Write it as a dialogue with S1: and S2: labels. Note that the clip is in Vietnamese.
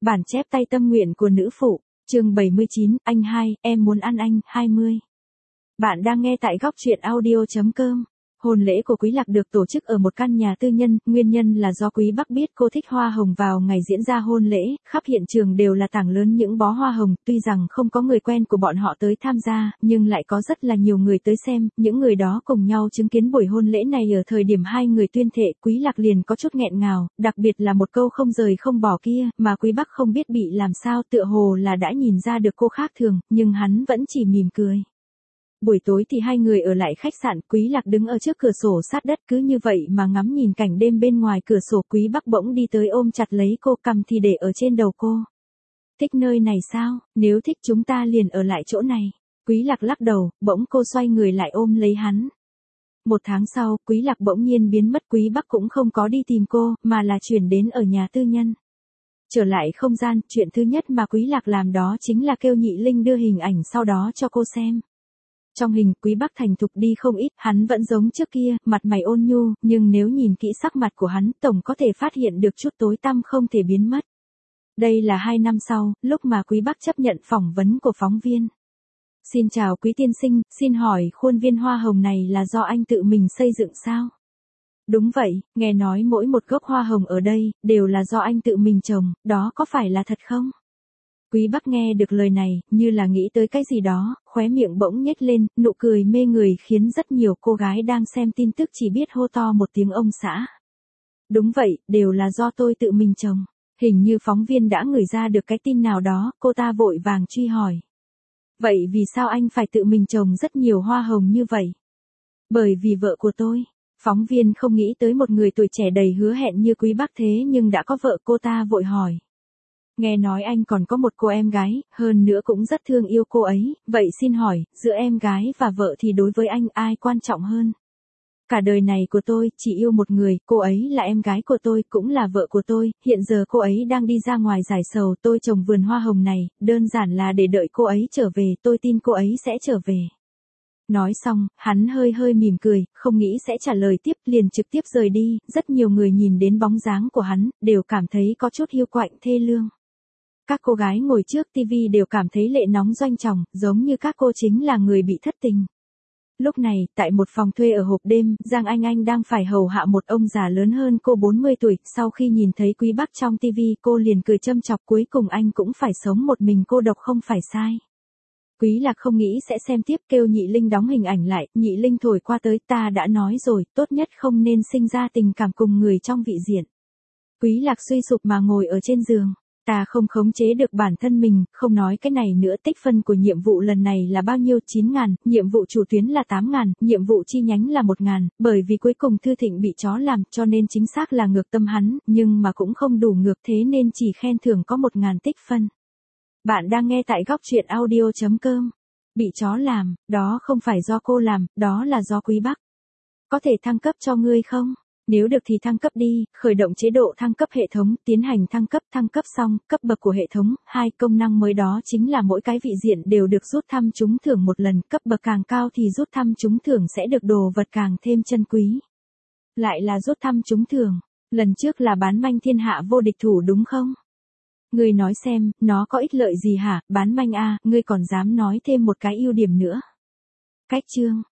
S1: Bản chép tay tâm nguyện của nữ phụ, chương 79, anh hai, em muốn ăn anh, 20. Bạn đang nghe tại góc truyện audio.com. Hôn lễ của Quý Lạc được tổ chức ở một căn nhà tư nhân, nguyên nhân là do Quý Bắc biết cô thích hoa hồng vào ngày diễn ra hôn lễ, khắp hiện trường đều là tảng lớn những bó hoa hồng, tuy rằng không có người quen của bọn họ tới tham gia, nhưng lại có rất là nhiều người tới xem, những người đó cùng nhau chứng kiến buổi hôn lễ này ở thời điểm hai người tuyên thệ, Quý Lạc liền có chút nghẹn ngào, đặc biệt là một câu không rời không bỏ kia, mà Quý Bắc không biết bị làm sao, tựa hồ là đã nhìn ra được cô khác thường, nhưng hắn vẫn chỉ mỉm cười. Buổi tối thì hai người ở lại khách sạn, Quý Lạc đứng ở trước cửa sổ sát đất cứ như vậy mà ngắm nhìn cảnh đêm bên ngoài cửa sổ. Quý Bắc bỗng đi tới ôm chặt lấy cô, cầm thì để ở trên đầu cô. Thích nơi này sao, nếu thích chúng ta liền ở lại chỗ này. Quý Lạc lắc đầu, bỗng cô xoay người lại ôm lấy hắn. Một tháng sau, Quý Lạc bỗng nhiên biến mất. Quý Bắc cũng không có đi tìm cô, mà là chuyển đến ở nhà tư nhân. Trở lại không gian, chuyện thứ nhất mà Quý Lạc làm đó chính là kêu Nhị Linh đưa hình ảnh sau đó cho cô xem. Trong hình, Quý Bắc thành thục đi không ít, hắn vẫn giống trước kia, mặt mày ôn nhu, nhưng nếu nhìn kỹ sắc mặt của hắn, tổng có thể phát hiện được chút tối tăm không thể biến mất. Đây là 2 năm sau, lúc mà Quý Bắc chấp nhận phỏng vấn của phóng viên. Xin chào Quý tiên sinh, xin hỏi khuôn viên hoa hồng này là do anh tự mình xây dựng sao? Đúng vậy, nghe nói mỗi một gốc hoa hồng ở đây, đều là do anh tự mình trồng, đó có phải là thật không? Quý Bắc nghe được lời này, như là nghĩ tới cái gì đó, khóe miệng bỗng nhếch lên, nụ cười mê người khiến rất nhiều cô gái đang xem tin tức chỉ biết hô to một tiếng ông xã. Đúng vậy, đều là do tôi tự mình trồng. Hình như phóng viên đã ngửi ra được cái tin nào đó, cô ta vội vàng truy hỏi. Vậy vì sao anh phải tự mình trồng rất nhiều hoa hồng như vậy? Bởi vì vợ của tôi. Phóng viên không nghĩ tới một người tuổi trẻ đầy hứa hẹn như Quý Bắc thế nhưng đã có vợ, cô ta vội hỏi. Nghe nói anh còn có một cô em gái, hơn nữa cũng rất thương yêu cô ấy, vậy xin hỏi, giữa em gái và vợ thì đối với anh ai quan trọng hơn? Cả đời này của tôi chỉ yêu một người, cô ấy là em gái của tôi, cũng là vợ của tôi, hiện giờ cô ấy đang đi ra ngoài giải sầu, tôi trồng vườn hoa hồng này, đơn giản là để đợi cô ấy trở về, tôi tin cô ấy sẽ trở về. Nói xong, hắn hơi mỉm cười, không nghĩ sẽ trả lời tiếp, liền trực tiếp rời đi, rất nhiều người nhìn đến bóng dáng của hắn, đều cảm thấy có chút hiu quạnh thê lương. Các cô gái ngồi trước TV đều cảm thấy lệ nóng doanh tròng, giống như các cô chính là người bị thất tình. Lúc này, tại một phòng thuê ở hộp đêm, Giang Anh đang phải hầu hạ một ông già lớn hơn cô 40 tuổi, sau khi nhìn thấy Quý Bắc trong TV cô liền cười châm chọc, cuối cùng anh cũng phải sống một mình cô độc không phải sai. Quý Lạc không nghĩ sẽ xem tiếp, kêu Nhị Linh đóng hình ảnh lại, Nhị Linh thổi qua tới, ta đã nói rồi, tốt nhất không nên sinh ra tình cảm cùng người trong vị diện. Quý Lạc suy sụp mà ngồi ở trên giường. Ta không khống chế được bản thân mình, không nói cái này nữa, tích phân của nhiệm vụ lần này là bao nhiêu? 9.000, nhiệm vụ chủ tuyến là 8.000, nhiệm vụ chi nhánh là 1.000, bởi vì cuối cùng Thư Thịnh bị chó làm, cho nên chính xác là ngược tâm hắn, nhưng mà cũng không đủ ngược, thế nên chỉ khen thưởng có 1.000 tích phân. Bạn đang nghe tại góc truyện audio.com. Bị chó làm, đó không phải do cô làm, đó là do Quý Bắc. Có thể thăng cấp cho ngươi không? Nếu được thì thăng cấp đi, khởi động chế độ thăng cấp hệ thống, tiến hành thăng cấp xong, cấp bậc của hệ thống, 2 công năng mới đó chính là mỗi cái vị diện đều được rút thăm trúng thưởng một lần, cấp bậc càng cao thì rút thăm trúng thưởng sẽ được đồ vật càng thêm chân quý. Lại là rút thăm trúng thưởng, lần trước là bán manh thiên hạ vô địch thủ đúng không? Ngươi nói xem, nó có ích lợi gì hả, bán manh a, ngươi còn dám nói thêm một cái ưu điểm nữa. Cách chương,